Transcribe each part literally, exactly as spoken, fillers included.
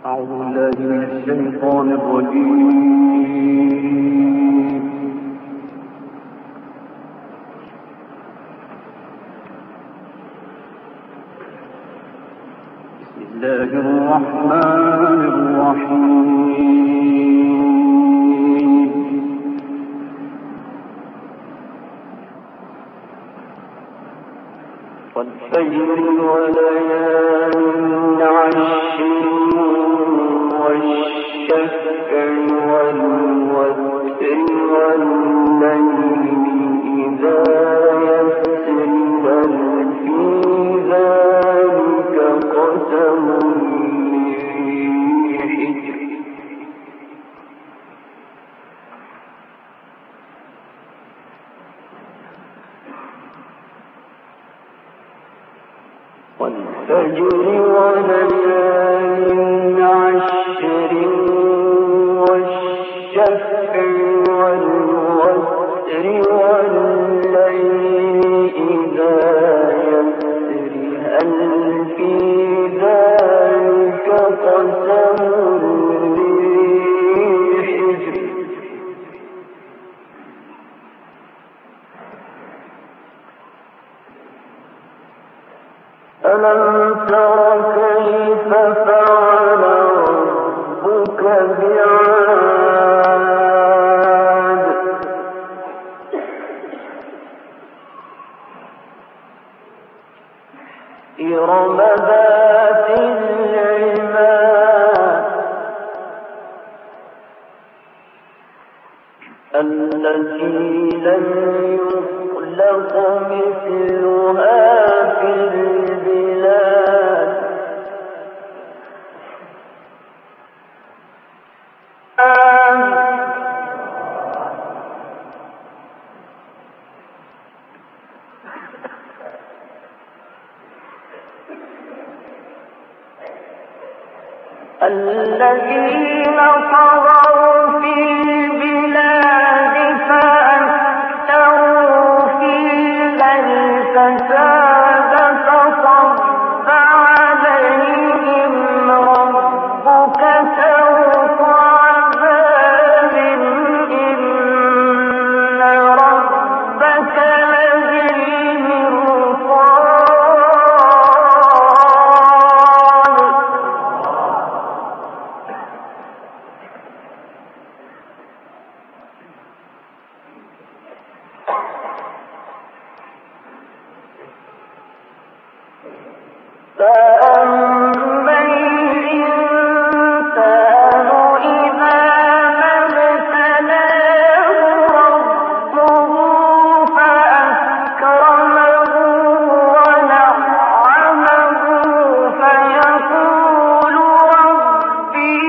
أعوذ بالله من الشيطان الرجيم. بسم الله الرحمن الرحيم. والفجر وليال عشر والشفع والوتر والليل إذا يسر هل في ذلك قسم لذي حجر والفجر وليال عشر والشفع والوتر والليل إذا يسر هل في ذلك قسم لذي حجر ألم تر كيف فعل ربك بعاد إرم ذات العماد التي لم يخلق مثلها في البلاد الذين طغوا في البلاد فأكثروا فيها الفساد فصب عليهم ربك سوط عذاب إن ربك فأما الإنسان إذا ما ابتلاه ربه فأكرمه ونعمه فيقول ربي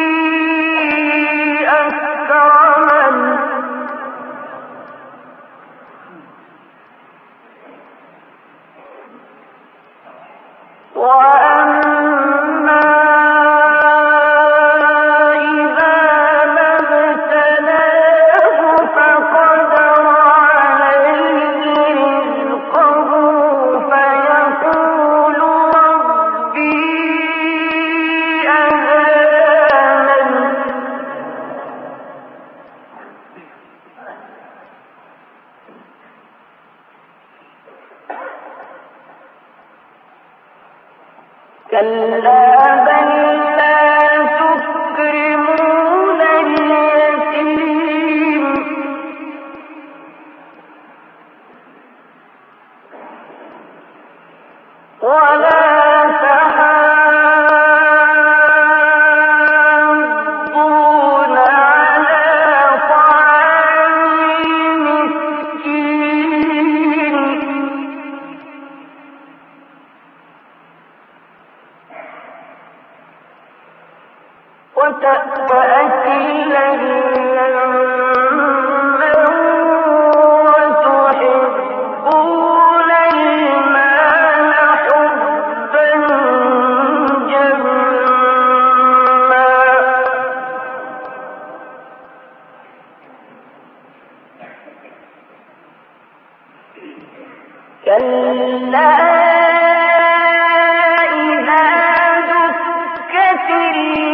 أكرمن وأما إذا ما ابتلاه فقدر عليه رزقه فيقول ربي أهانن كلا بل لا تكرمون اليتيم ولا تحاضون على طعام المسكين وتأكل اللحم وتحبون المال حبا جما كلا إذا دكت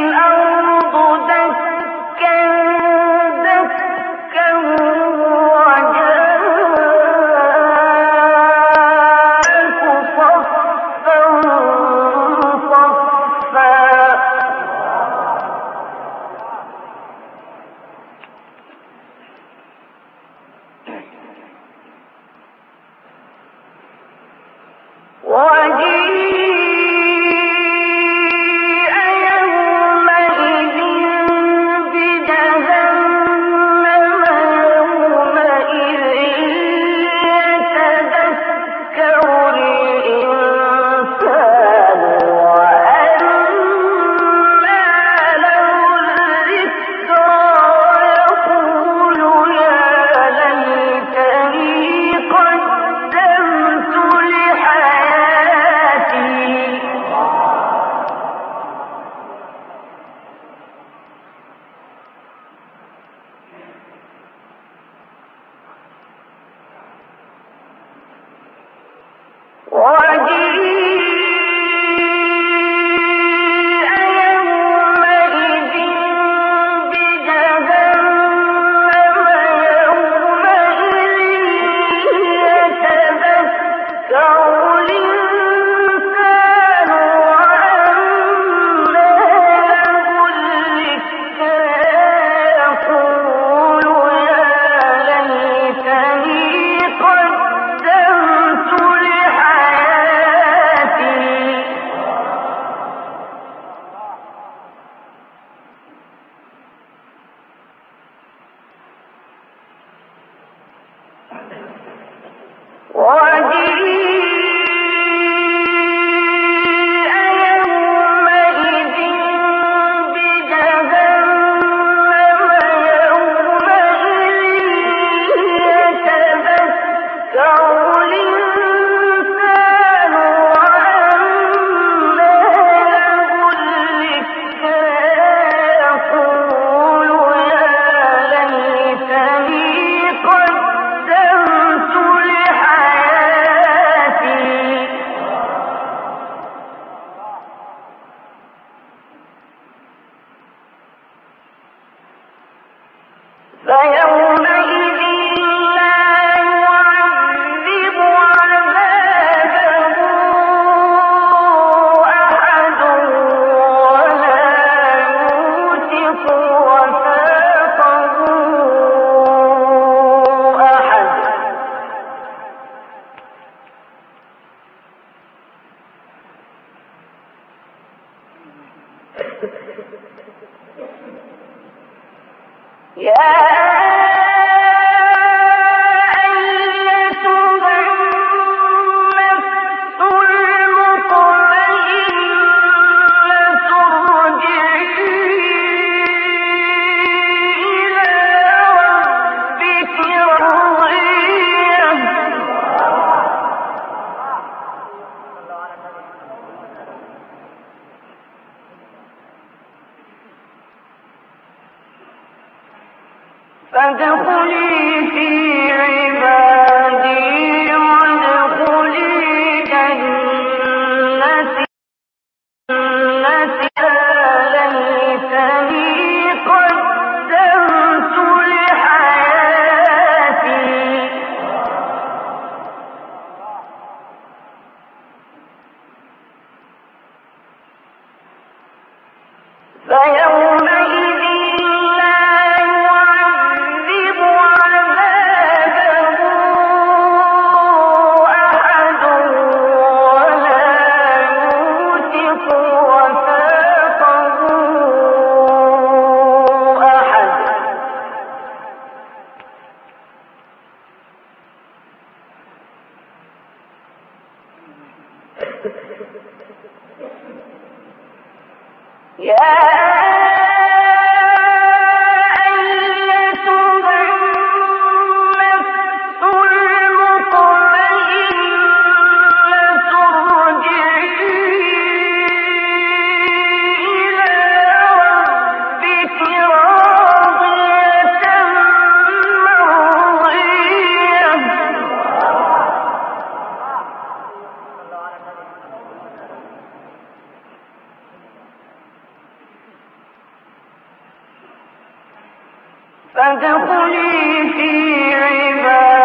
فادخلي في عبادي وادخلي جنتي ليتني قدمت لحياتي فيومئذ فادخلي في عبادي